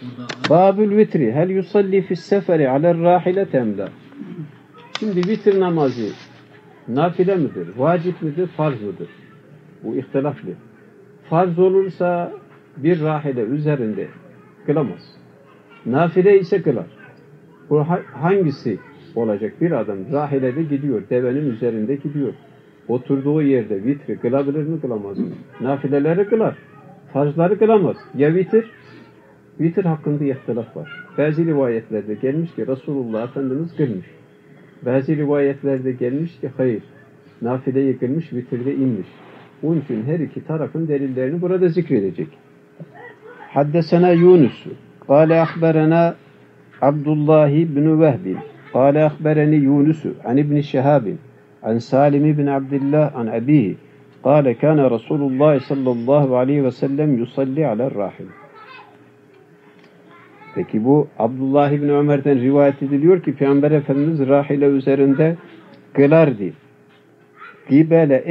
Babül vitri hel yusalli fis seferi aler rahile temla. Şimdi vitir namazı nafile midir, vacip midir, farz mıdır? Bu ihtilaflı. Farz olursa bir rahile üzerinde kılamaz. Nafile ise kılar. Bu hangisi olacak? Bir adam rahilede gidiyor, devenin üzerinde gidiyor. Oturduğu yerde vitri kılabilir mi, kılamaz mı? Nafileleri kılar. Farzları kılamaz. Ya vitir? Vitir hakkında ihtilaf var. Bazı rivayetlerde gelmiş ki Resulullah Efendimiz kılmış. Bazı rivayetlerde gelmiş ki hayır. Nafileyi kılmış, vitirde inmiş. Onun için her iki tarafın delillerini burada zikredecek. Haddesena Yunus. Kale ahberena Abdullah ibn Vehb. Kale ahbereni Yunus an ibn Şehab an Salim ibn Abdullah an abihi. Kale kana Resulullah sallallahu aleyhi ve sellem yusalli ala rahil. Peki bu Abdullah ibn Ömer'den rivayet ediliyor ki Peygamber Efendimiz rahile üzerinde kılardı. Kibele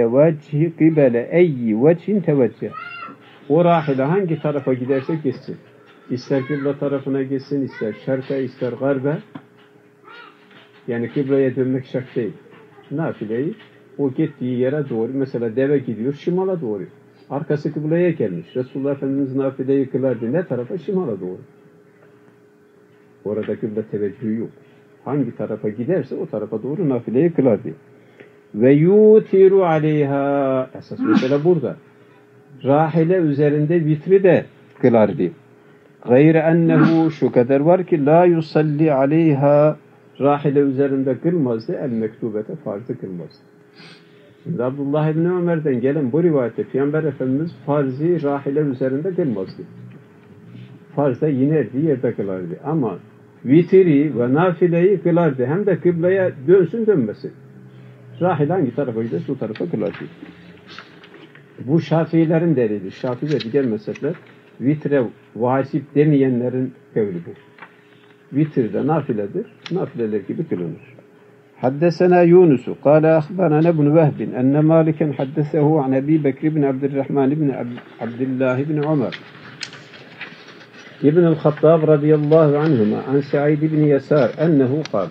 eyyi vechin tevecceh. O rahile hangi tarafa giderse gitsin. İster kıble tarafına gitsin, ister şarka, ister garbe. Yani kıbleye dönmek şart değil. Nafileyi o gittiği yere doğru, mesela deve gidiyor şimala doğru. Arkası kıbleye gelmiş. Resulullah Efendimiz nafileyi kılardı. Ne tarafa? Şimala doğru. Orada kıble teveccühü yok. Hangi tarafa giderse o tarafa doğru nafileyi kılardı. Ve yutiru aleyha. Esas mesela burada. Rahile üzerinde vitri de kılardı. Gayre ennehu, şu kadar var ki la yusalli aleyha, rahile üzerinde kılmazdı, el mektubete, farzı kılmazdı. Şimdi Abdullah ibn Ömer'den gelen bu rivayette Peygamber Efendimiz farzı rahile üzerinde kılmazdı. Farzda inerdi, yerde kılardı. Ama vitri ve nafileyi kılardı. Hem de kıbleye dönsün dönmesin. Rahile hangi tarafa giderse o tarafa kılardı. Bu Şafiilerin delili. Şafii ve diğer mezhepler vitre vacip demeyenlerin kavli bu. Vitir de nafiledir. Nafileler gibi kılınır. Haddesena Yunus. Kale ahbarana ibn Vehb. Enne Maliken haddesehu an Ebi Bekir ibn Abdurrahman ibn Abdullah ibn Ömer. İbn-i Hattab radıyallahu anhuma an Sa'id ibn Yasar ennehu kal.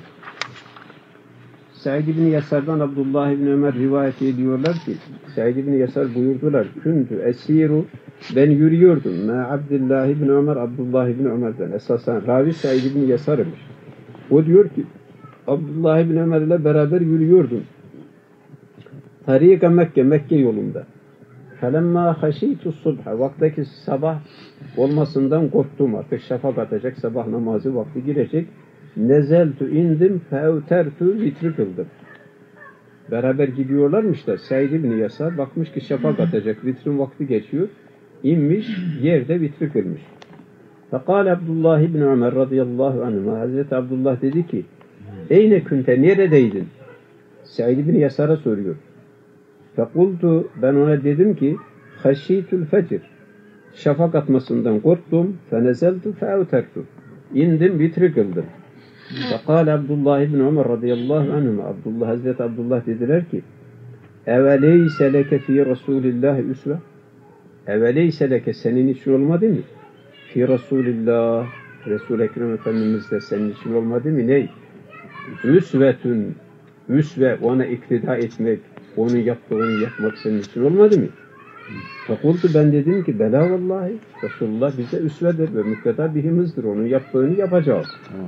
Sa'id ibn Yasar'dan Abdullah ibn Ömer rivayet ediyorlar ki Sa'id ibn Yasar buyurdular. Küntü esiru, ben yürüyordum. Ma Abdullah ibn Ömer, Abdullah ibn Ömer'den. Esasen ravi Sa'id ibn Yasar'mış. O diyor ki Abdullah ibn Ömer ile beraber yürüyordum. Tarika Mekke, Mekke yolunda. Felemma haşitu subha, vaktaki sabah olmasından korktum, artık şafak atacak, sabah namazı vakti girecek. Nezeltu, indim, feevtertu, vitri kıldım. Beraber gidiyorlarmış da Said ibn Yasar bakmış ki şafak atacak, vitrin vakti geçiyor. İnmiş, yerde vitri kılmış. Fekal Abdullah ibn Ömer radıyallahu anhuma, Hazreti Abdullah dedi ki eyne kunte, neredeydin? Said ibn Yasar'a soruyor. Fekultu, ben ona dedim ki haşitül fecr, şafak atmasından korktum. Fenezeltu feevtertu, indim, vitri kıldım. Fekal Abdullah ibn Ömer radıyallahu anhuma, Hazreti Abdullah dediler ki eveleyse leke fi Resulillah üsve, eveleyse leke, senin için olmadı mı? Fi Resulillah, Resul-i Ekrem Efendimiz de senin için olmadı mı? Ney? Üsvetün, üsve, ona iktida etmek, onun yaptığını yapmak senin için olmadı mı? Fekultu, ben dedim ki bela vallahi, Resulullah bize üsvedir ve mükteda bihimizdir, onun yaptığını yapacağız.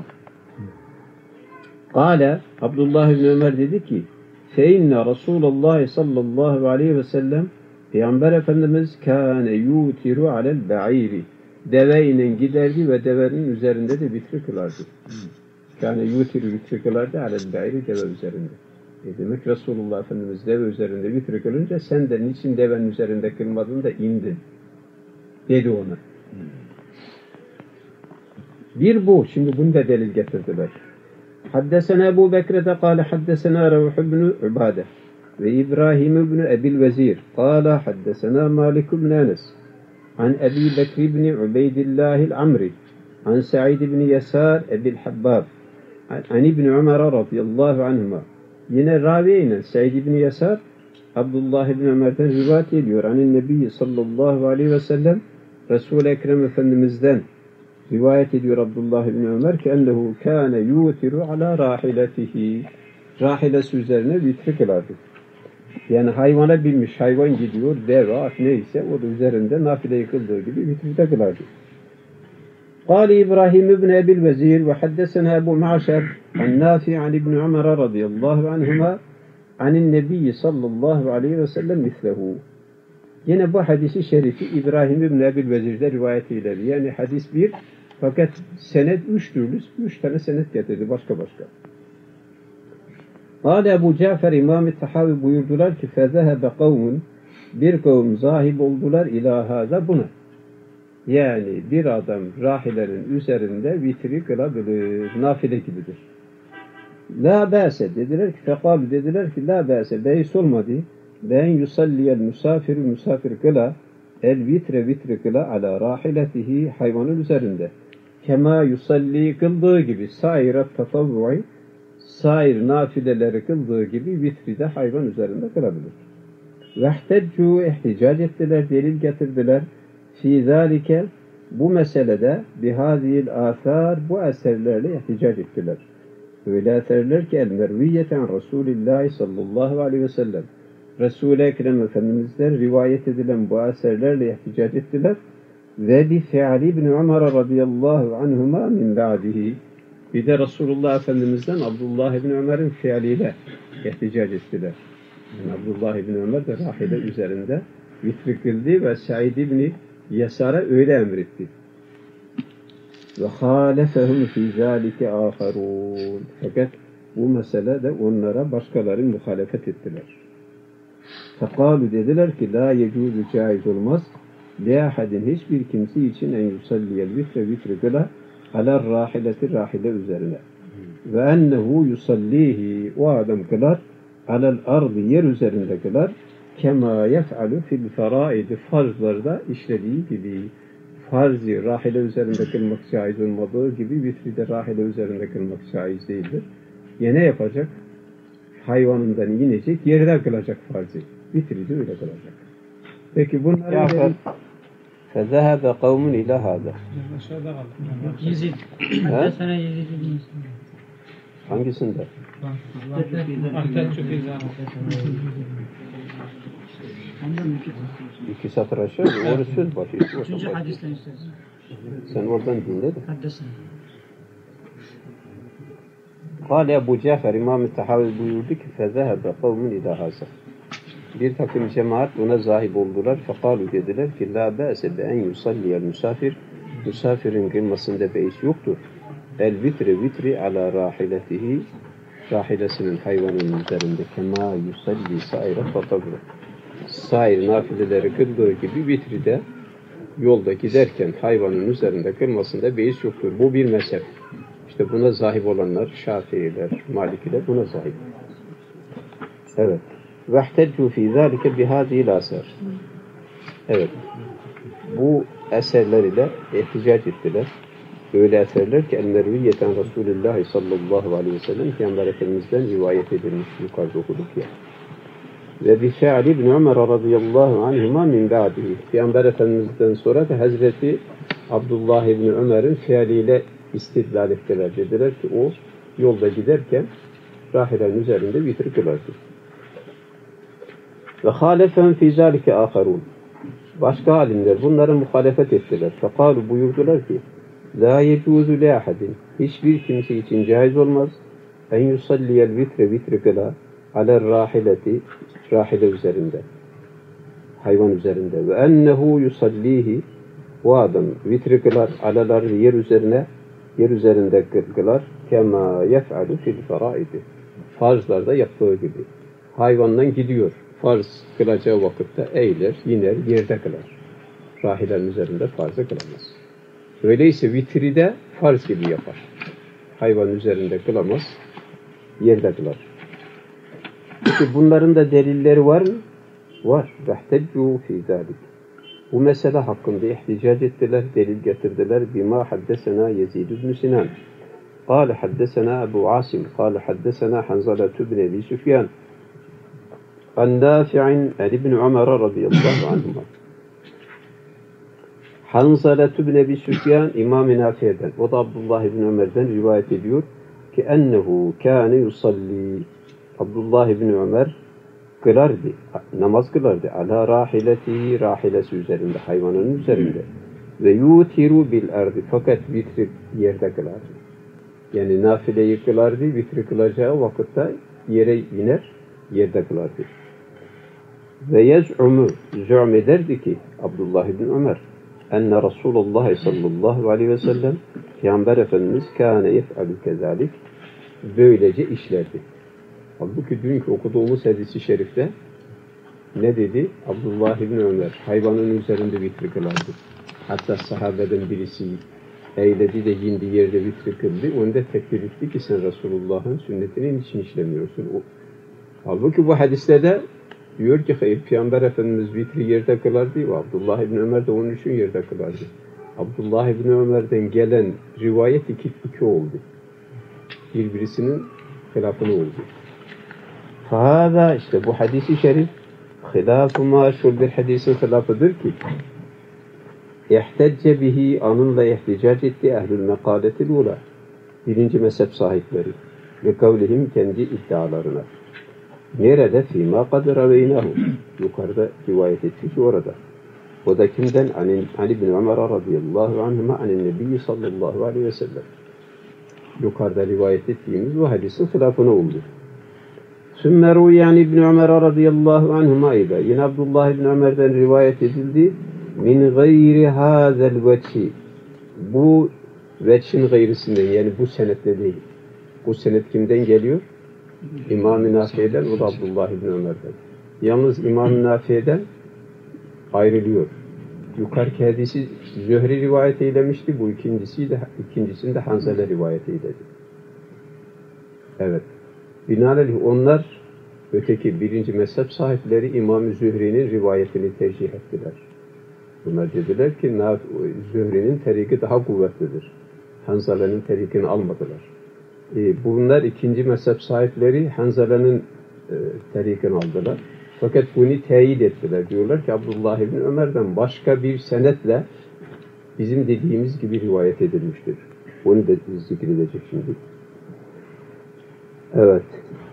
Kale, Abdullah ibn Ömer dedi ki feinne Resulullah sallallahu aleyhi ve sellem, Peygamber Efendimiz kâne yutiru alel ba'iri, deveyle giderdi ve devenin üzerinde de vitri kılardı. Kâne yutiru, vitri kılardı alel ba'iri, deve üzerinde. Demek Resulullah Efendimiz deve üzerinde vitri kılınca sen de niçin devenin üzerinde kılmadın da indin dedi ona. Bir bu. Şimdi bunu da delil getirdiler. Haddesena Ebu Bekir'de kâle haddesena Revh ibn Ubade ve İbrahim ibn Ebil Vezir kâle haddesena Malik ibn Enes an Ebi Bekir ibn Ubeydillahil Amri an Sa'id ibn Yasar Ebil Habbab an İbn Ömer radıyallahu anhuma. Yine raviyle Sa'id ibn Yasar Abdullah ibn Ömer'den rivayet ediyor. Anin Nebi sallallahu aleyhi ve sellem, Resul-i Ekrem Efendimiz'den Rivayet ediyor Abdullah ibn Ömer ki ennehu kâne yutiru ala rahiletihi. Rahilesi üzerine vitri kılardı. Yani hayvana binmiş, hayvan gidiyor, deve, at neyse o da üzerinde nafile kıldığı gibi vitride kılardı. قال إبراهيم بن أبي الوزير وحدثنا أبو معشر عن نافع عن ابن عمر رضي الله عنهما عن النبي صلى الله عليه وسلم مثله. Yine bu hadisi şerifi İbrahim ibn Ebil Vezir'de rivayet edilir. Yani hadis bir, fakat senet üç tane senet getirdi başka. Kâle Ebu Cafer İmam-ı Tahavi buyurdular ki فَذَهَبَ قَوْمٌ bir kavim zahib oldular ilâ hâzâ buna. Yani bir adam rahilerin üzerinde vitri kılabilir, nafile gibidir. La bâse dediler ki, fekâlu dediler ki, la bâse, beis olmadı. Ben yusalliyel misafir kıla, el vitri kıla ala rahiletihi, hayvanın üzerinde. Kema yusalli kıldığı gibi, sairat tatavvu'i, sair nafileleri kıldığı gibi vitri de hayvan üzerinde kılabilir. Vehteccu ihticac ettiler, delil getirdiler. Fi zâlike, bu meselede bihâzîl âthâr, bu eserlerle ihticac ettiler. Öyle eserler ki el-merviyyeten Resulillahi sallallahu aleyhi ve sellem. Resul-i Ekrem Efendimiz'den rivayet edilen bu eserlerle ihticac ettiler. Ve bi fi'ali ibn Ömer radıyallahu anhuma min ba'dihi. Bir de Resulullah Efendimiz'den Abdullah ibn Ömer'in fiiliyle ihticac ettiler. Yani Abdullah ibn Ömer de rahile üzerinde vitri kıldı ve Said ibn Yasar'a öyle emretti. Ve halefehum fî zâlike âherûn. Fakat bu meselede onlara başkaları muhalefet ettiler. Fekâlu dediler ki la yecûzü caiz olmaz. Li ahadin hiçbir kimse için en yusalliyel vitri kıla alar rahileti rahile üzerine. Ve ennehu yusallihi, o adam kılar alel ardı, yer üzerinde kılar. Kema yef'alu fil feraidi, farzlarda işlediği gibi. Farzi rahile üzerinde kılmak caiz olmadığı gibi vitri de rahile üzerinde kılmak caiz değildir. Yine yapacak, hayvanından inecek, yerden kılacak farzi. Vitri de öyle kılacak. Peki bunları فَذَهَبَ قَوْمٌ اِلَى هَذَا. Yezid. Hatta sana Yezid ibn İslam. Hangisinde? İki satır aşağı, orada söz başı. Üçüncü hadisten istersen. Sen oradan dinle de. Haddesene. Kâle Ebu Cafer İmam-ı Tahavi buyurdu ki فَذَهَبَ قَوْمٌ اِلَى هَذَا. Bir takım cemaat buna zahib oldular. Fekalu dediler ki la ba'se be en yusalliyel misafir. Misafirin kılmasında beis yoktur. El vitri ala rahiletihi. Rahilesinin hayvanın üzerinde kema yusalli saire fatabru. Sair nafileleri kıldığı gibi vitri de yolda giderken hayvanın üzerinde kılmasında beis yoktur. Bu bir mezhep. İşte buna zahib olanlar Şafiiler, Malikiler buna zahib. Evet. وَاحْتَجُّوا فِي ذَٰلِكَ بِهَذِهِ الْآثَارِ. Evet. Bu eserler ile ihticac ettiler. Öyle eserler ki el-merviyyeten Resulullah sallallahu aleyhi ve sellem Peygamber Efendimiz'den rivayet edilmiş, yukarıda okuduk ya. Ve bi fi'li ibn Ömer radıyallahu anhuma min ba'dihi. Peygamber Efendimiz'den sonra da Hazreti Abdullah ibn Ömer'in fiiliyle istidlal ettiler. Dediler ki o yolda giderken rahilenin üzerinde vitri kılardı. Ve halefehum fî zâlike âherûn. Başka alimler bunlara muhalefet ettiler. Fekâlu buyurdular ki lâ yecûzü li ahadin. Hiçbir kimse için caiz olmaz. En yusalliyel vitri kıla aler rahileti, rahile üzerinde. Hayvan üzerinde. Ve ennehu yusallihi, o adam vitri kılar alalar yer üzerine, yer üzerinde kılar. Kema yef'alu fil feraidi. Farzlarda yaptığı gibi. Hayvandan gidiyor. Farz kılacağı vakitte eğilir, iner, yerde kılar. Rahilerin üzerinde farzı kılamaz. Öyleyse vitri de farz gibi yapar. Hayvanın üzerinde kılamaz, yerde kılar. Peki bunların da delilleri var mı? Var. وَاحْتَجُّوا فِي ذَٰلِكِ. Bu mesele hakkında ihticac ettiler, delil getirdiler. بِمَا حَدَّسَنَا يَزِيدُ بْنُ سِنَانٍ قَالَ حَدَّسَنَا أَبُو عَاصِمٍ قَالَ حَدَّسَنَا حَنْزَلَةُ بْنِ أَبِي سُفْيَانٍ عن نافع عن ابن عمر رضي الله عنهما Hanzale ibn Ebi Süfyan İmam-ı Nafi'den, o da Abdullah ibn Ömer'den rivayet ediyor ki ennehu kâne yusalli. Abdullah ibn Ömer kılardı, namaz kılardı. Ala rahileti, rahilesi üzerinde, hayvanının üzerinde. Ve yutiru bil ardı, fakat vitri yerde kılardı. Yani nafileyi kılardı, vitri kılacağı vakitte yere iner, yerde kılardı. Ve yez'umu, zü'm ederdi ki Abdullah ibn Ömer, enne Resulullah sallallahu aleyhi ve sellem, Peygamber Efendimiz kâne yef'alü kezalik, böylece işlerdi. Halbuki dünkü okuduğumuz hadis-i şerifte ne dedi? Abdullah ibn Ömer hayvanın üzerinde vitri kılardı. Hatta sahabeden birisi eyledi de indi yerde vitri kıldı. Onu da tekbir etti ki sen Resulullah'ın sünnetini niçin işlemiyorsun? Halbuki bu hadiste de diyor ki hayır, Peygamber Efendimiz vitri yerde kılardı ve Abdullah ibn Ömer de onun için yerde kılardı. Abdullah ibn Ömer'den gelen rivayet iki oldu. Birisinin hilafını oldu. Fahada, işte bu hadis-i şerif hilaf-ı maşhur bir hadisin hilafıdır ki ihtecce bihi, anınla ihticac etti ehlül mekaletil ula, birinci mezhep sahipleri ve kavlihim, kendi iddialarına. Nerede? Fîmâ kad raveynahu, yukarıda rivayet ettik orada. O da kimden? Ali bin Ömer radıyallahu anhuma anin nebiyyi sallallahu aleyhi ve sellem. Yukarıda rivayet ettiğimiz bu hadisin hilafına oldu. Sümmeru yani İbn Ömer radıyallahu anhuma ile yine Abdullah ibn Ömer'den rivayet edildi. Min gayri hazel veçhi, bu veçhin gayrisinden, yani bu senetle değil. Bu senet kimden geliyor? İmam-ı Nafi'den, o da Abdullah ibn Ömer'den. Yalnız İmam-ı Nafi'den ayrılıyor. Yukarıki hadisi Zühri rivayet eylemişti. Bu ikincisini de Hanzale rivayet eyledi. Evet. Binaenaleyh onlar öteki birinci mezhep sahipleri İmam-ı Zühri'nin rivayetini tercih ettiler. Bunlar dediler ki Zühri'nin teriki daha kuvvetlidir. Hanzale'nin terikini almadılar. Bunlar ikinci mezhep sahipleri Hanzale'nin terikini aldılar. Fakat bunu teyit ettiler. Diyorlar ki Abdullah ibn Ömer'den başka bir senetle bizim dediğimiz gibi rivayet edilmiştir. Onu da zikredecek şimdi. Evet.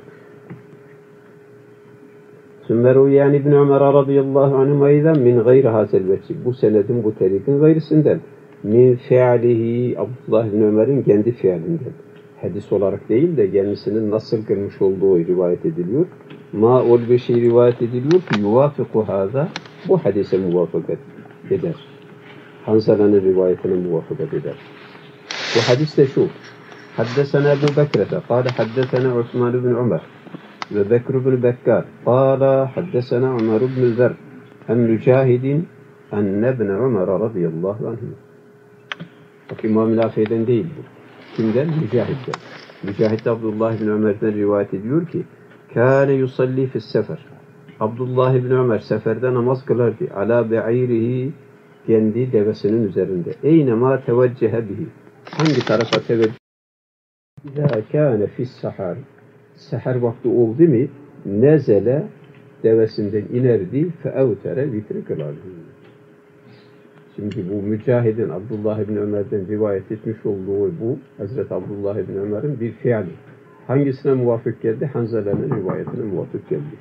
Sümmeru yani İbn Ömer radıyallahu anhuma'dan min gayri hazel veçhi, bu senedin, bu terikin gayrisinden, min fi'alihi, Abdullah ibn Ömer'in kendi fiilinden, hadis olarak değil de kendisinin nasıl kılmış olduğu rivayet ediliyor. Ma ol bir şey rivayet ediliyor ki yuvafiku hâzâ, bu hadise muvafakat eder. Hanzale'nin rivayetine muvafakat eder. Bu hadis de şu: Haddesena Ebu Bekir'e kâle haddesena Osman ibn Ömer ve Bekir ibn Bekkar kâle haddesena Ömer ibn Zer en Mücahidin enne ibn Ömer radıyallahu anh. Bak, İmam-ı Nafi'den değil bu. Kimden? Mücahid'den. Mücahid Abdullah ibn Ömer'den rivayet ediyor ki kâne yusalli fissefer. Abdullah ibn Ömer seferde namaz kılardı. Ala be'irihi, kendi devesinin üzerinde. Eynema teveccehe bihi, hangi tarafa teveccüh? İzâ kâne fissahar, seher vakti oldu mu nezele, devesinden inerdi, feevtere, vitri kılardı. Şimdi bu Mücahid'in Abdullah ibn Ömer'den rivayet etmiş olduğu bu Hazreti Abdullah ibn Ömer'in bir fiili. Hangisine muvafık geldi? Hanzale'nin rivayetine muvafık geldi.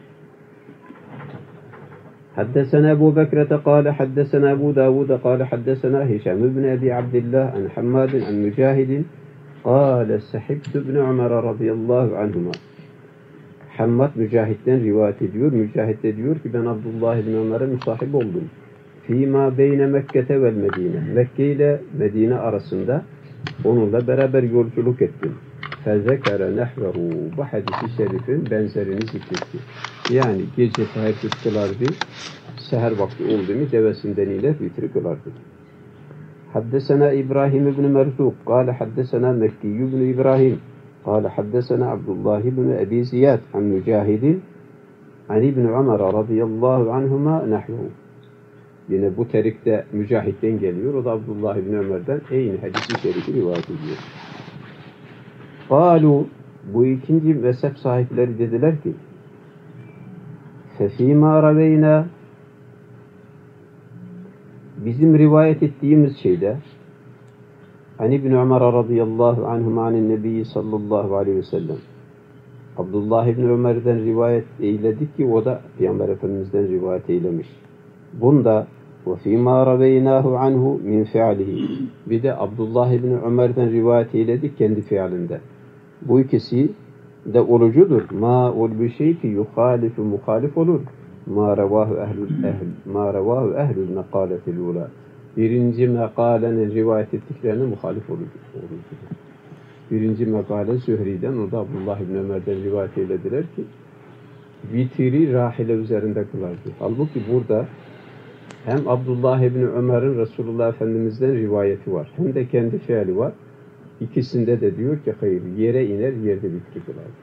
Haddesena Ebu Bekir'e kâle haddesena Ebu Davud'e kâle haddesena Hişam ibn Ebi Abdillah an Hammadin an Mücahidin kâle sahibtu ibn Ömer radıyallahu anhuma. Hammad Mücahid'den rivayet ediyor. Mücahid de diyor ki ben Abdullah ibn Ömer'e musahip oldum. Fîmâ beyne Mekke'te vel Medine. Mekke ile Medine arasında onunla beraber yolculuk ettim. Fezekere nehvehu. Bu hadis-i şerifin benzerini zikretti. Yani gece teheccüd kılardı, seher vakti oldu mu devesinden ile vitri kılardı. Haddesena İbrahim ibn Merzuk kâle haddesena Mekki ibn İbrahim kâle haddesena Abdullah ibn Ebi Ziyad an Mücahidin an İbn Ömer radıyallahu anhuma nahvuhu. Yine bu terikte Mücahid'den geliyor. O da Abdullah ibn Ömer'den aynı hadis-i şerifi rivayet ediyor. Kalu, bu ikinci mezhep sahipleri dediler ki فَفِيمَا رَوَيْنَا bizim rivayet ettiğimiz şeyde Hani İbn Ömer radıyallahu anhuma anin nebi sallallahu aleyhi ve sellem Abdullah İbni Ömer'den rivayet eyledik ki o da Peygamber Efendimiz'den rivayet eylemiş. Bunda وَفِيمَا رَبَيْنَاهُ عَنْهُ مِنْ فِعَلِهِ Bir de Abdullah İbni Ömer'den rivayet eyledik kendi fiilinde. Bu ikisi de olucudur. Ma ol bir şey ki yuhalifu muhalif olur. Ma revahu ehlül mekaletil ula. Birinci mekalenin rivayet ettiklerine muhalif olur. Birinci mekale Zühri'den, o da Abdullah İbni Ömer'den rivayet eylediler ki vitiri rahile üzerinde kılardı. Halbuki burada hem Abdullah İbni Ömer'in Resulullah Efendimiz'den rivayeti var. Hem de kendi fiili var. İkisinde de diyor ki hayır, yere iner, yerde vitri kılardı.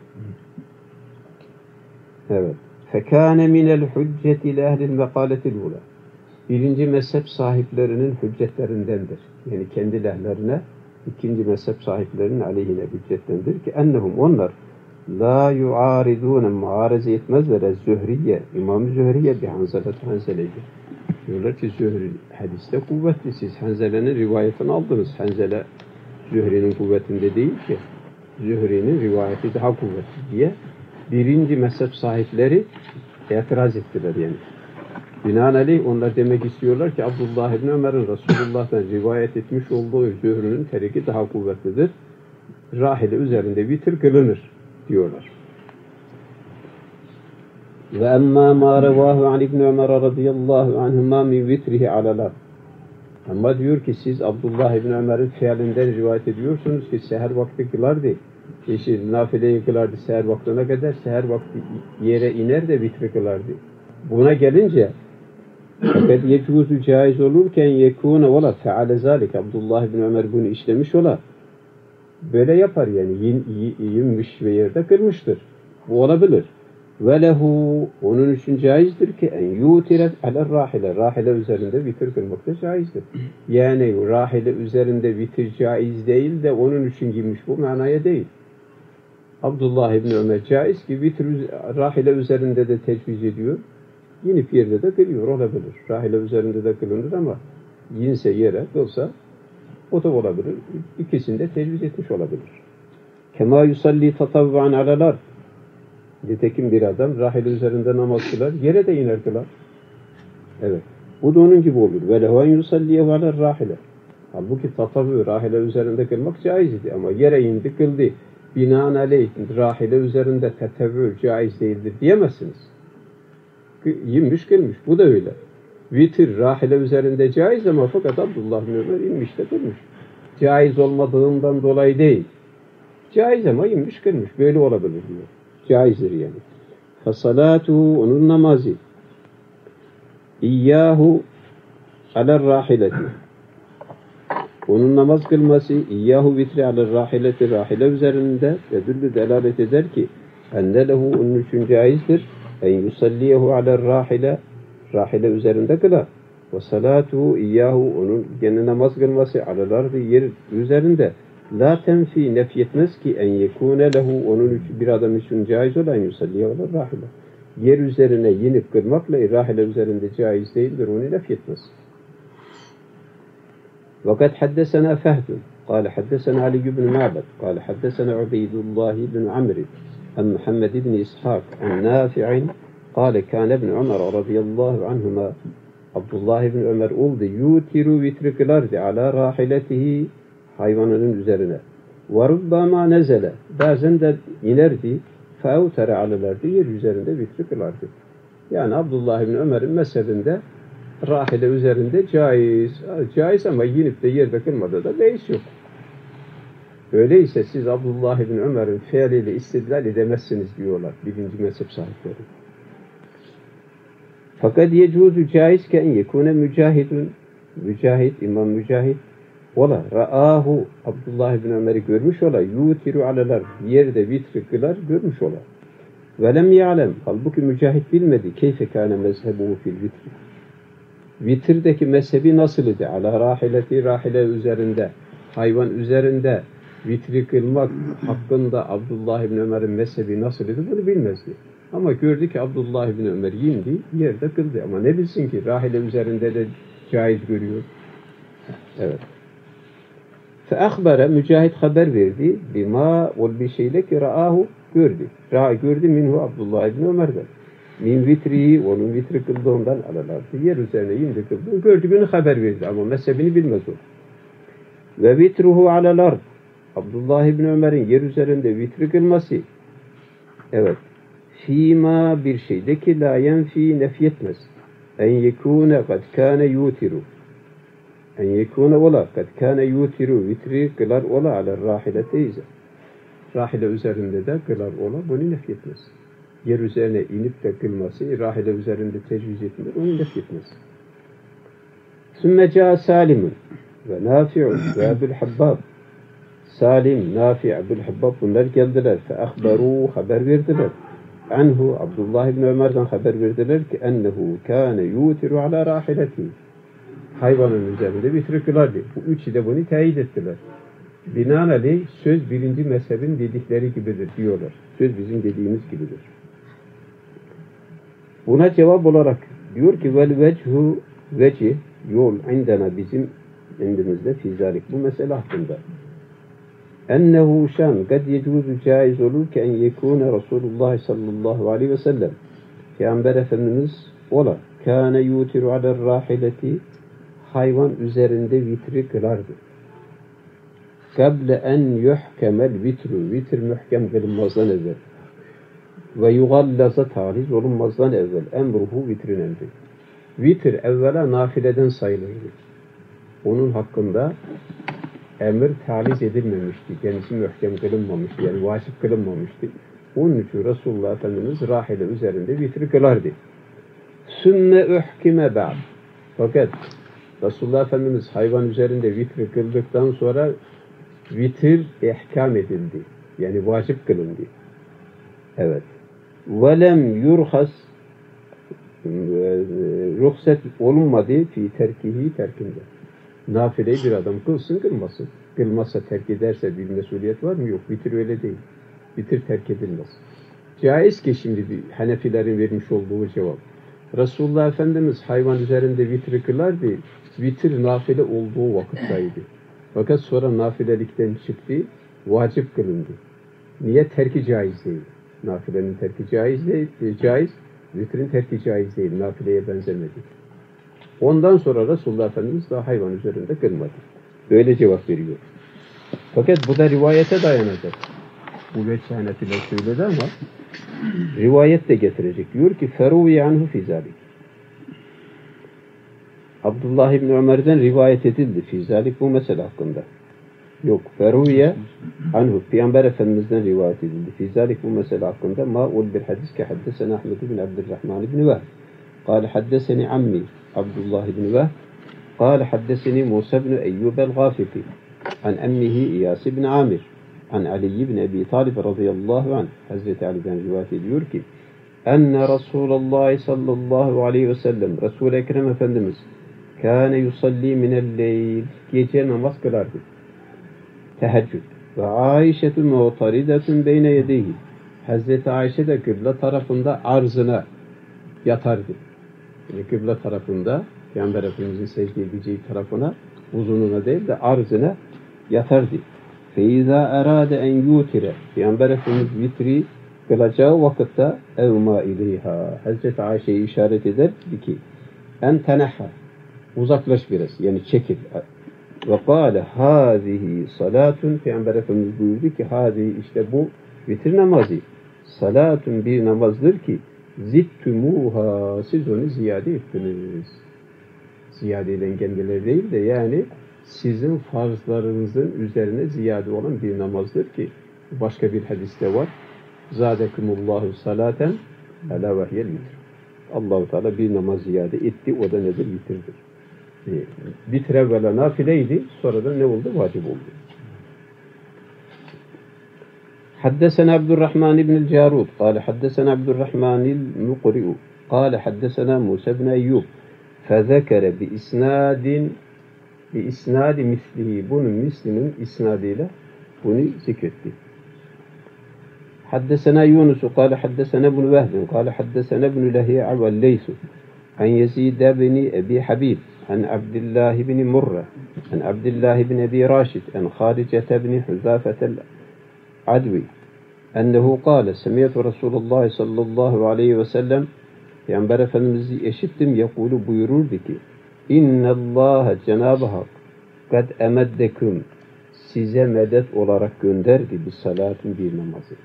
Evet. فَكَانَ مِنَ الْحُجَّةِ لَهْلِ الْمَقَالَةِ الْعُلَى Birinci mezhep sahiplerinin hüccetlerindendir. Yani kendi lehlerine, ikinci mezhep sahiplerinin aleyhine hüccetlendir ki ennehum onlar la yuaridune muareze etmezler Zühriye, İmam-ı Zühriye bi Hanzele'de Hanzele'ydi. Diyorlar ki Zühri hadiste kuvvetli, siz Hanzele'nin rivayetini aldınız. Hanzele Zühri'nin kuvvetinde değil ki. Zühri'nin rivayeti daha kuvvetli diye birinci mezhep sahipleri itiraz ettiler yani. Binaenaleyh onlar demek istiyorlar ki Abdullah İbni Ömer'in Resulullah'tan rivayet etmiş olduğu Zührü'nün teriki daha kuvvetlidir. Rahile üzerinde vitir kılınır diyorlar. Ve emmâ mâ revâhu an İbni Ömer radıyallahu anhumâ min vitrihi alalar. Ama diyor ki siz Abdullah İbni Ömer'in fiilinden rivayet ediyorsunuz ki seher vakti kılardı. Nafileyi kılardı seher vaktine kadar. Seher vakti yere iner de vitri kılardı. Buna gelince fakat yecuzu caiz olurken yekûne ola feale zâlik. Abdullah İbni Ömer bunu işlemiş ola. Böyle yapar yani. Yinmiş ve yerde kırmıştır. Bu olabilir. Ve lehu onun için caizdir ki en yutiret aler rahile. Rahile üzerinde vitir kırmak da caizdir. Yani rahile üzerinde vitir caiz değil de onun için giymiş bu manaya değil. Abdullah İbni Ömer caiz ki vitir rahile üzerinde de tecviz ediyor. Yinip yerde de kılıyor olabilir. Rahile üzerinde de kılınır ama yinse yere kılsa o da olabilir. İkisini de tecviz etmiş olabilir. Kema yusalli tatavvan alalar. Nitekim bir adam rahile üzerinde namaz kılar, yere de iner kılar. Evet. Bu da onun gibi olur. Ve lehu en yusalliyehu aler rahile. Halbuki tatavvü rahile üzerinde kılmak caiz idi ama yere indi kıldı. Binaenaleyh rahile üzerinde tetevvü caiz değildir diyemezsiniz. Yinmiş kılmış. Bu da öyle. Vitir rahile üzerinde caiz ama fakat Abdullah bin Ömer inmiş de kılmış. Caiz olmadığından dolayı değil. Caiz ama inmiş kılmış. Böyle olabilir diyor. Caizdir yani. Fasalatuhu onun namazı. İyyahu aler rahileti. Onun namaz kılması İyyahu vitri aler rahileti rahile üzerinde ve düllü delalet eder ki enne lehu onun için caizdir. En yusalliyehu aler rahile rahile üzerinde kılar. Ve salatuhu iyyahu onun gene namaz kılması alerardı yer üzerinde la tenfi nefyetmez ki en yekune lehu onun için bir adam için caiz olan yusalliyehu aler rahile. Yer üzerine yinip kılmakla rahile üzerinde caiz değildir. Onu nefyetmez. Vakat haddesena Fehdun قال حدثنا علي بن معبد قال حدثنا عبيد الله بن عمرو عن محمد بن إسحاق عن نافع قال كان ابن عمر رضي الله عنهما Abdullah İbni Ömer oldu. Yutiru vitri kılardı ala rahiletihi hayvanının üzerine. Varubbama nezele. Bazen de inerdi. Feavtere alırlardı. Yer üzerinde vitri kılardı. Yani Abdullah İbni Ömer'in mezhebinde rahile üzerinde caiz ama yinip de yerde kılmada da beis yok. Öyleyse siz Abdullah İbni Ömer'in fiiliyle istidlal edemezsiniz diyorlar birinci mezhep sahipleri. Fakat yecuzu caizken yekune mücahidun mücahid, İmam Mücahid ola ra'ahu Abdullah İbni Ömer'i görmüş ola yutiru aleler yerde vitri kılar görmüş ola ve lem ya'lem halbuki Mücahid bilmedi keyfe kâne mezhebuhu fil vitri vitirdeki mezhebi nasıl idi ala rahileti rahile üzerinde hayvan üzerinde vitri kılmak hakkında Abdullah İbni Ömer'in mezhebi nasıl idi bunu bilmezdi. Ama gördü ki Abdullah İbni Ömer yindi, yerde kıldı. Ama ne bilsin ki rahile üzerinde de caiz görüyor. Evet. Feahbara Mücahit haber verdi. Bima ol bir şeyle ki ra'ahu gördü. Gördü minhu Abdullah ibn Ömer'den. Min vitrihi onun vitri kıldığından alalardı. Yer üzerine indi kıldığı gördüğünü haber verdi ama mezhebini bilmez o. Ve vitruhu alalar. Abdullah ibn Ömer'in yer üzerinde vitri kılması. Evet. Fîmâ bir şeyde ki la yenfî nefyetmez. En yekûne kad kâne yutiru. En yekûne ola kad kâne yutiru vitri kılar ola ala rahilete rahile üzerinde de kılar ola bunu nefyetmez. Yer üzerine inip de kılması, rahile üzerinde tecviz etmez, onu nefyetmez. Sümme câ Salim'un ve Nafi'un ve Ebu'l-Habbab. Salim, Nafi, Ebu'l-Habbab bunlar geldiler. Fe ahbarû haber verdiler. Anhu Abdullah ibn Ömer'den haber verdiler ki ennehu kâne yutiru ala rahileti. Hayvanın üzerinde vitri kılardı. Bu üçü de bunu teyit ettiler. Binaenaleyh söz birinci mezhebin dedikleri gibidir diyorlar. Söz bizim dediğimiz gibidir. Buna cevap olarak diyor ki vel vechu vecih yol indena bizim indimizde fizalik bu mesele hakkında. Ennehu şan kad yecuzu caiz olur ki en yekune Resulullah sallallahu aleyhi ve sellem Peygamber Efendimiz ola kâne yutiru aler rahileti hayvan üzerinde vitri kılardı. Kable en yuhkemel vitru vitir mühkem kılınmazdan evvel ve yugallaza taliz olunmazdan evvel emruhu vitrin emri. Vitir evvela nafileden sayılırdı. Onun hakkında emir taliz edilmemişti. Kendisi mühkem kılınmamıştı. Yani vacip kılınmamıştı. Onun için Resulullah Efendimiz rahile üzerinde vitri kılardı. Sümme uhkime ba'd. Fakat Resulullah Efendimiz hayvan üzerinde vitri kıldıktan sonra vitir ihkam edildi. Yani vacip kılındı. Evet. Velem yurhas ruhsat olunmadı fi terkihi terkinde. Nafileyi bir adam kılsın kılmasın. Kılmazsa terk ederse bir mesuliyet var mı? Yok. Vitir öyle değil. Vitir terk edilmez. Caiz ki şimdi bir Hanefilerin vermiş olduğu cevap. Resulullah Efendimiz hayvan üzerinde vitri kılardı. Vitir nafile olduğu vakittaydı. Fakat sonra nafilelikten çıktı. Vacip kılındı. Niye? Terki caiz değil. Nafilenin terki caiz değil. Caiz. Vitrin terki caiz değil. Nafileye benzemedi. Ondan sonra Resulullah Efendimiz daha hayvan üzerinde kılmadı. Böyle cevap veriyor. Fakat bu da rivayete dayanacak. Bu veçhe Hanefiler söyledi ama rivayet de getirecek. Diyor ki feruvi anhu fizalik. Abdullah İbni Ömer'den rivayet edildi fizalik bu mesele hakkında. Yok. Feruviye anhu Peygamber Efendimiz'den rivayet edildi. Fizalik bu mesele hakkında ma ul bir hadis ki haddesena Ahmed bin Abdurrahman ibn Vehb. قال حدثني عمي عبد الله بن وهب قال حدثني موسى بن أيوب الغافقي عن أمه إياس بن عامر عن علي بن أبي طالب رضي الله عنه Hazreti Ali'den rivayet ediyor ki enne Resulullah sallallahu aleyhi ve sellem Resul-i Ekrem Efendimiz kâne yusalli minel-leyl gece namaz kılardı. Teheccüd ve Aişetü mu'taridetun beyne yedeyhi Hazreti Ayşe de kıble tarafında arzına yatardı. Yani kıble tarafında Peygamber Efendimiz'in secde edeceği tarafına uzunluğuna değil de arzına yatardı. Feiza erade en yutire Peygamber Efendimiz vitri kılacağı vakitte evma ileyha Hazreti Ayşe'yi işaret eder ki en teneha uzaklaş biraz yani çekil ve kâle hâzihi salatun Peygamber Efendimiz buyurdu ki hâzihi işte bu vitir namazı salatun bir namazdır ki zittumuha siz onu ziyade ettiniz. Ziyade eden kendileri değil de yani sizin farzlarınızın üzerine ziyade olan bir namazdır ki başka bir hadiste var. Zadekumullahu salaten ala vehyel vitr. Allah-u Teala bir namaz ziyade etti. O da nedir? Vitirdir. Vitr evvela nafileydi. Sonradan ne oldu? Vacip oldu. حدثنا عبد الرحمن بن الجارود قال حدثنا عبد الرحمن المقرئ قال حدثنا موسى بن أيوب فذكر بإسناد مثله bunun mislinin isnadıyla bunu zikretti. حدثنا يونس قال حدثنا ابن وهب قال حدثنا ابن لهيعة والليث عن يزيد بن أبي حبيب عن عبد الله بن مرة عن عبد الله بن أبي راشد عن خارجة بن حذافة العدوي أنه قال سمعت رسول الله صلى الله عليه وسلم Peygamber Efendimiz'i işittim yakulu buyururdu ki İnnallâhe Cenab-ı Hak kad emeddeküm size medet olarak gönderdi bir salatın bir namazı.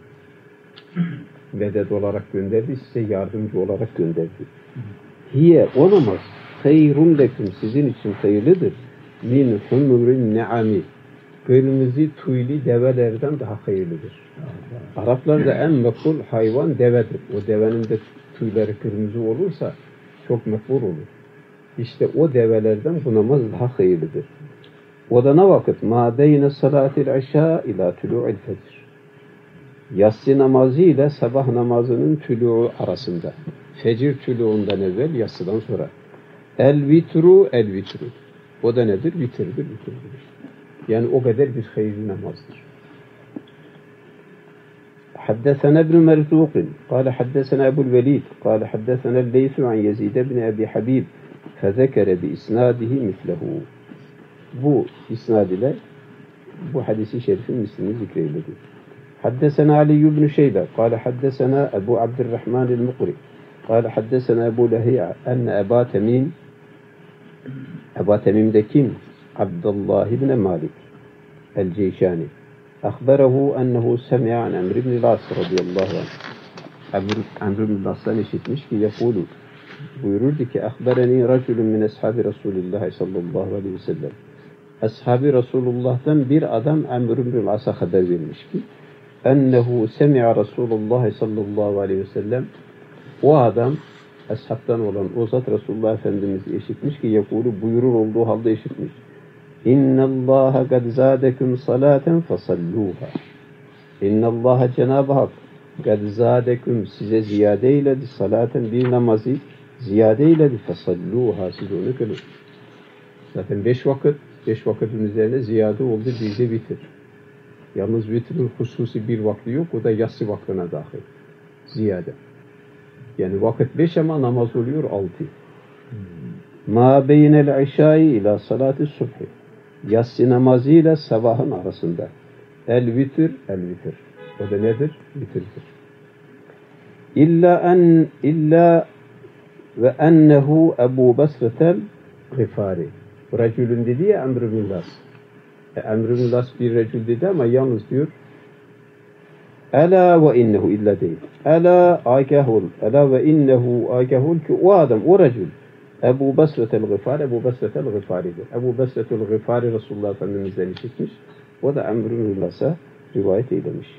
Medet olarak gönderdi, size yardımcı olarak gönderdi. Hiye o namaz hayrun leküm sizin için hayırlıdır. Min humurin ne'ami kırmızı tüylü develerden daha hayırlıdır. Araplarda en mekbul hayvan devedir. O devenin de tüyleri kırmızı olursa çok mekbul olur. İşte o develerden bu namaz daha hayırlıdır. O da ne vakit? Ma beyne salatil aşa ila tulu'il fecr. Yatsı namazı ile sabah namazının tülû arasında. Fecir tülûundan evvel, yatsıdan sonra. El vitru, el vitru. O da nedir? Vitirdir. Yani o kadar bir hayırlı namazdır. حدثنا ابن مرزوق قال حدثنا أبو الوليد قال حدثنا الليث عن يزيد بن أبي حبيب فذكر بإسناده مثله. Bu isnad ile bu hadisi şerifin mislini zikreyledi. حدثنا علي بن شيبة قال حدثنا أبو عبد الرحمن المقري قال حدثنا أبو لهيعة أن أبا تميم دكين عبد الله بن مالك الجيشاني أخبره أنه سمع عن عمرو بن العاص رضي الله عنه. عمرو بن العاص'tan işitmiş ki يقول buyururdu ki أخبرني رجل من أصحاب رسول الله sallallahu aleyhi ve sellem. Ashab-ı Resulullah'tan bir adam Amr ibn As'a haber vermiş ki ennehu semi'a Resulullah sallallahu aleyhi ve sellem, o adam ashabtan olan o zat Resulullah Efendimiz'i işitmiş ki yakulu buyurur olduğu halde işitmiş. İnnallâhe kad zâdeküm salâten fesalluha. İnnallâhe Cenab-ı Hak kad zâdeküm size ziyade eyledi salâten bir namazı ziyade eyledi fesalluha siz onu kılın. Zaten 5 vakitin üzerine ziyade oldu bir de vitir. Yalnız vitrin hususi bir vakti yok, o da yatsı vaktine dahil. Ziyade. Yani vakit 5 ama namaz oluyor 6. Ma beynel işai ila salati subhi. Yatsı namazıyla sabahın arasında. El vitir. O da nedir? Vitirdir. İlla ve ennehu Ebu Basretel Gıfari. Racülün dedi ya Amr ibn Las. Amr ibn Las bir racül dedi ama yalnız diyor Ela ve innehu illa değil. Ela agahul. Ela ve innehu agahul ki o adam, o racül Ebu Basretel Gıfari'dir. Ebu Basretel Gıfari Resulullah Efendimiz'den işitmiş. O da Amr ibn Las'a rivayet eylemiş.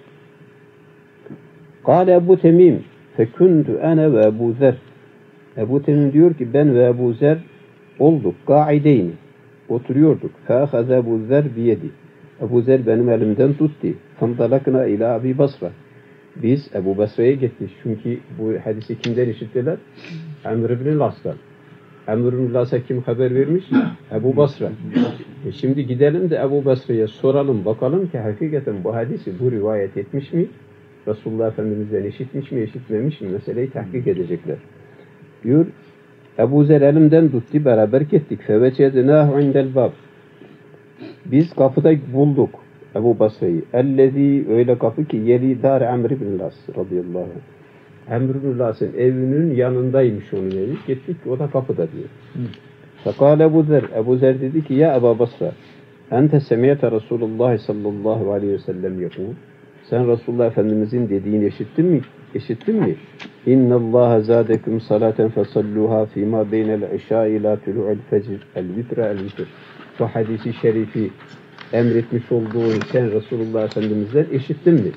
Kâle Ebu Temim fekuntu ene ve Ebu Zer. Ebu Temim diyor ki ben ve Ebu Zer olduk. Ka'ideyni. Oturuyorduk. Fâhâze Ebu Zer biyedi. Ebu Zer benim elimden tuttu. Fandalakna ila Abi Basra. Biz Ebu Basra'ya gittik. Çünkü bu hadisi kimden işittiler? Amr ibn Las'tan. Amr ibn Las'a kim haber vermiş? Ebu Basra. Şimdi gidelim de Ebu Basra'ya soralım. Bakalım ki hakikaten bu hadisi bu rivayet etmiş mi? Resulullah Efendimiz'den işitmiş mi, işitmemiş mi? Meseleyi tahkik edecekler. Diyor Ebu Zer elimden tuttu, beraber gittik. Fevecednâhu indel bab. Biz kapıda bulduk Ebu Basra'yı. Ellezî öyle kapı ki yeli dar Amr ibn Las radıyallahu anh. Amr ibn Las'ın evinin yanındaymış onun evi. Gittik, o da kapıda diyor. Fekâle Ebu Zer. Ebu Zer dedi ki ya Ebu Basra ente semiyete Resulullah sallallahu aleyhi ve sellem yakul. Sen Resulullah Efendimizin dediğini işittin mi? İnna Allah zâdekum salaten fesalluha fîmâ beynel işâ ilâ tulu'il fecr el vitr. Bu hadisi şerifi emretmiş olduğun sen Resulullah Efendimiz'den işittin mi?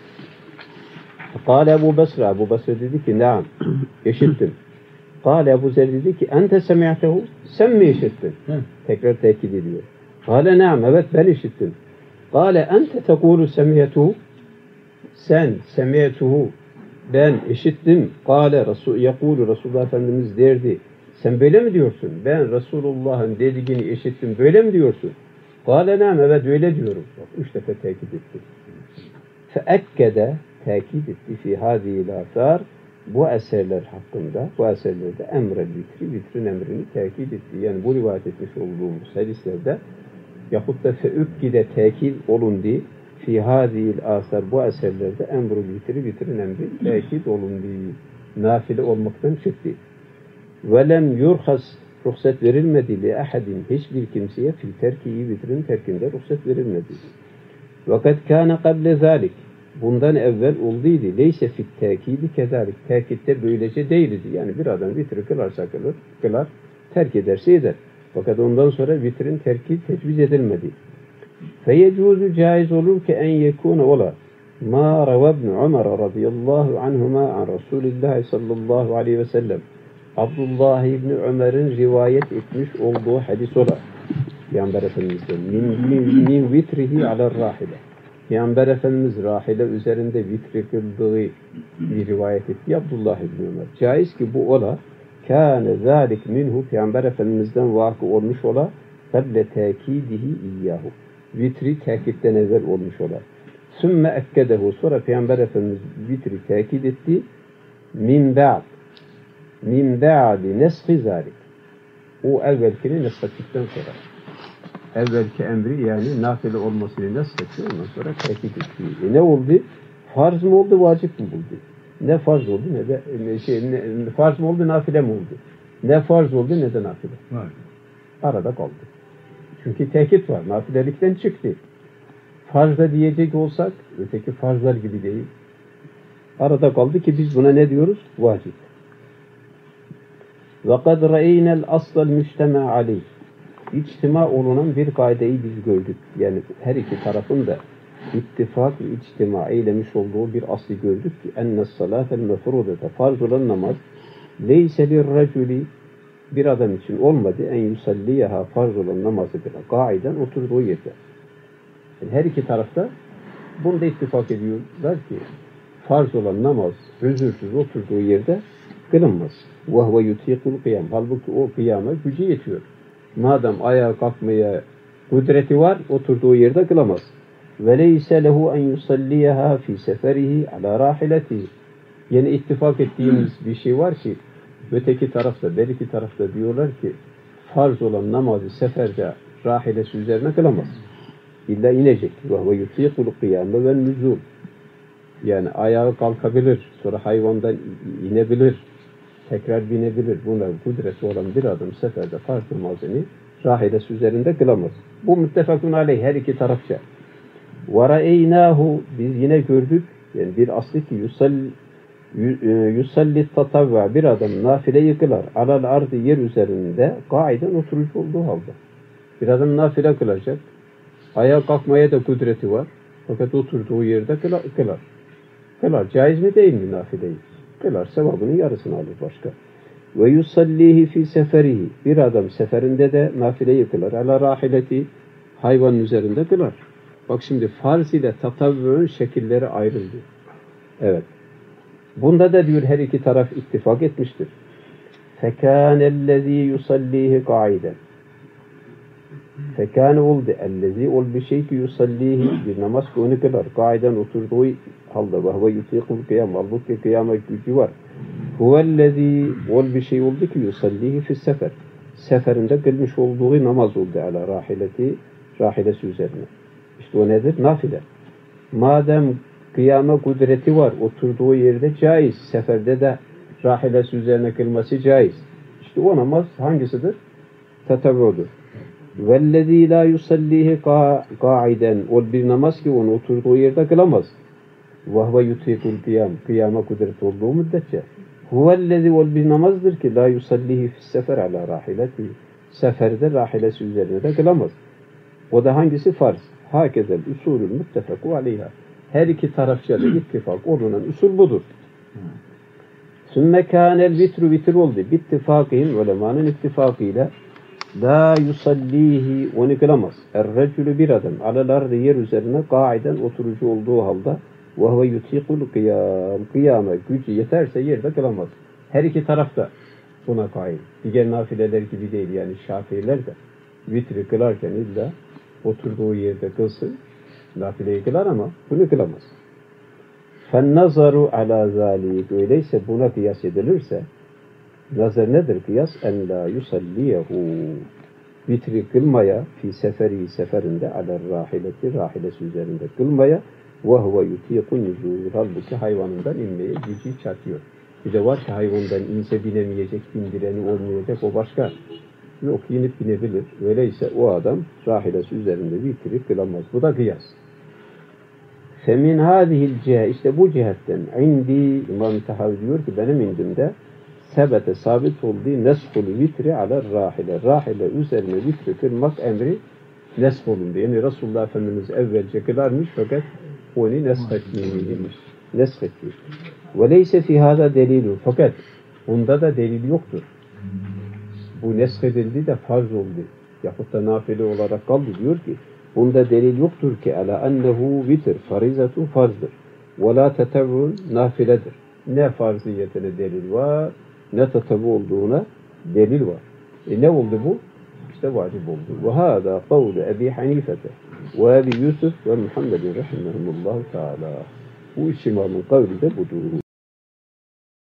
Kâle Ebu Basra. Ebu Basra dedi ki naam, işittim. Kâle Ebu Zer dedi ki ente semi'tehu, sen mi işittin? Tekrar tekit ediyor. Kâle naam, evet ben işittim. Kâle ente tekûlu semi'tehu, sen semi'tehu, ben işittim. Kâle yakûlu Resulullah Efendimiz derdi. Sen böyle mi diyorsun? Ben Resulullah'ın dediğini işittim. Böyle mi diyorsun? Kâle naam, evet öyle diyorum. Bak, 3 defa tekit etti. Feekkede tekit etti fi hâzihil âthâr bu eserler hakkında, bu eserlerde emre vitri, vitrin emrini tekit etti. Yani bu rivayet etmiş olduğumuz hadislerde yahut da feükkide tekit olundu. Fi hadihil asar, bu eserlerde emru vitri, vitrin emri tekit olundu. Nafile olmaktan çıktı. Ve lem yurhas, ruhsat verilmedi li ahadin, hiçbir kimseye fil terkiyi, vitrin terkinde ruhsat verilmedi. Vakat kâne kable zâlik, bundan evvel olduydu. Leyse fit tekidi kezalik, tekitte böylece değildi. Yani bir adam vitri kılarsa kılar, terk ederse eder. Fakat ondan sonra vitrin terki tecviz edilmedi. Feyecûzü caiz olur ki en yekûne ola. Ma rava ibn Ömer radıyallahu anhuma an Resulillah sallallahu aleyhi ve sellem. Abdullah İbni Ömer'in rivayet etmiş olduğu hadis ola. Peygamber Efendimiz'den min vitrihi ala rahile. Peygamber Efendimiz rahile üzerinde vitri kıldığı bir rivayet etti Abdullah İbni Ömer. Caiz ki bu ola kâne zâlik minhu, Peygamber Efendimiz'den vakı olmuş ola kable tekidihi iyyahu. Vitri tekitten evvel olmuş ola. Sümme ekkedehu, sonra Peygamber Efendimiz vitri tekit etti. Min ba'di neshi zâlik. O evvelkini neshettikten sonra. Evvelki emri yani nafile olmasını neshetti. Ondan sonra tekit etti. Ne oldu? Farz mı oldu, vacip mi oldu? Ne farz oldu ne de farz mı oldu, nafile mi oldu? Ne farz oldu ne de nafile. Arada kaldı. Çünkü tekit var. Nafilelikten çıktı. Farzda diyecek olsak öteki farzlar gibi değil. Arada kaldı ki biz buna ne diyoruz? Vacip. وَقَدْ رَأَيْنَا الْأَصْلَ الْمُجْتَمَعَ عَلَيْهِ. İçtima olunan bir kaideyi biz gördük. Yani her iki tarafın da ittifak ve içtima eylemiş olduğu bir aslı gördük ki enne salâtel mefrûdete, farz olan namaz leyse lirraculi, bir adam için olmadı en yusalliyaha, farz olan namazı bile gaiden oturduğu yerde. Yani her iki tarafta bunda ittifak ediyorlar ki farz olan namaz özürsüz oturduğu yerde kılınmaz. وَهْوَ يُتِيقُ الْقِيَامِ. Halbuki o kıyama gücü yetiyor. Madem ayağa kalkmaya kudreti var, oturduğu yerde kılamaz. وَلَيْسَ لَهُ اَنْ يُصَلِّيَهَا فِي سَفَرِهِ عَلَى رَاحِلَتِهِ. Yine ittifak ettiğimiz bir şey var ki öteki tarafta, belki tarafta diyorlar ki farz olan namazı seferde rahilesi üzerine kılamaz. İlla inecek. وَهْوَ يُتِيقُ الْقِيَامَ وَالنُّزُولِ. Yani ayağa kalkabilir, sonra hayvandan inebilir, tekrar binebilir. Buna kudreti olan bir adam seferde farz namazını rahilesi üzerinde kılamaz. Bu müttefakun aleyh, her iki tarafça. وَرَأَيْنَاهُ. Biz yine gördük, yani bir aslı ki yusalli tatavva, bir adam nafile yıkılar. Alal ardı, yer üzerinde gaiden oturucu olduğu halde. Bir adam nafile kılacak. Ayağa kalkmaya da kudreti var. Fakat oturduğu yerde kılar. Kılar. Caiz mi değil mi nafileyi? Kılar. Sevabının yarısını alır başka. Ve yusallihi fi seferihi. Bir adam seferinde de nafileyi kılar. Ala rahileti, hayvanın üzerinde kılar. Bak şimdi farz ile tatavvü'nün şekilleri ayrıldı. Evet. Bunda da diyor her iki taraf ittifak etmiştir. فَكَانَ الَّذ۪ي يُصَلِّيهِ قَاعِدًا. Fekâne oldu. Ellezî ol bir şey ki yusallihi, bir namaz ki onu kılar. Kaiden oturduğu halde. Ve huve yutikul kıyam. Halbuki kıyama gücü var. Huvellezî ol bir şey oldu ki yusallihi fis sefer. Seferinde kılmış olduğu namaz oldu. Ala rahileti, rahilesi üzerine. İşte o nedir? Nafile. Madem kıyama kudreti var, oturduğu yerde caiz. Seferde de rahilesi üzerine kılması caiz. İşte o namaz hangisidir? Tetevvüdür. وَالَّذ۪ي لَا يُصَلِّيهِ قَاعِدًا. O bir namaz ki onu oturduğu yerde kılamaz. وَهْوَ يُتِيقُ الْقِيَامِ. Kıyama kudret olduğu müddetçe. هُوَ o bir namazdır ki لَا يُصَلِّيهِ فِي السَّفَرِ عَلَى رَاحِلَتِهِ. Seferde rahilesi üzerine de kılamaz. O da hangisi? Farz. Hakezel usulü muttefeku aleyha. Her iki tarafça da ittifak olunan usul budur. Sümme kânel vitru, vitir oldu. Bittifakihim, ulemanın ittifakıyla la yusallihi, onu kılamaz. Er-recülü, bir adam alel ardı, yer üzerine kaiden oturucu olduğu halde ve huve yutikul kıyam, kıyama gücü yeterse yerde kılamaz. Her iki tarafta buna kail. Diğer nafileler gibi değil, yani Şafiiler de vitri kılarken illa oturduğu yerde kılsın, nafileyi kılar ama bunu kılamaz. فَالنَّظَرُ عَلَى ذَٰلِكَ Öyleyse buna kıyas edilirse, nazar nedir kıyas? اَنْ لَا يُسَلِّيَهُ Vitri kılmaya, fi seferi seferinde, ala rahileti, rahilesi üzerinde kılmaya, وَهُوَ يُتِيقُ نُزُولُ Halbuki hayvanından inmeye gücü çatıyor. Bir de var ki hayvandan inse binemeyecek, bindireni olmayacak, o başka. Yok, inip binebilir. Öyleyse o adam rahilesi üzerinde vitri kılamaz. Bu da kıyas. Femin hadihil cihe, işte bu cihetten indi İmam Tahavi diyor ki benim indimde sebete sabit olduğu neshul vitri ala rahile. Rahile üzerine vitri kılmak emri nesh olundu. Yani Resulullah Efendimiz evvelce kılarmış fakat onu neshletmeymiş. Neshletmiş. Ve leyse fi hada delilu. Fakat bunda da delil yoktur. Bu neshedildi de farz oldu. Yahut da nafile olarak kaldı diyor ki bunda delil yoktur ki ala ennehu vitr farizatun farzdır. Ve la tetevvun nafiledir. Ne farziyetine delil var ne tetevu olduğuna delil var. Ne oldu bu? İşte vacip oldu. Ve hâdâ kavlu Ebi Hanifete ve Ebi Yusuf ve Muhammedin rahimahumullahu teâlâ. Bu üç imamın kavli de budur.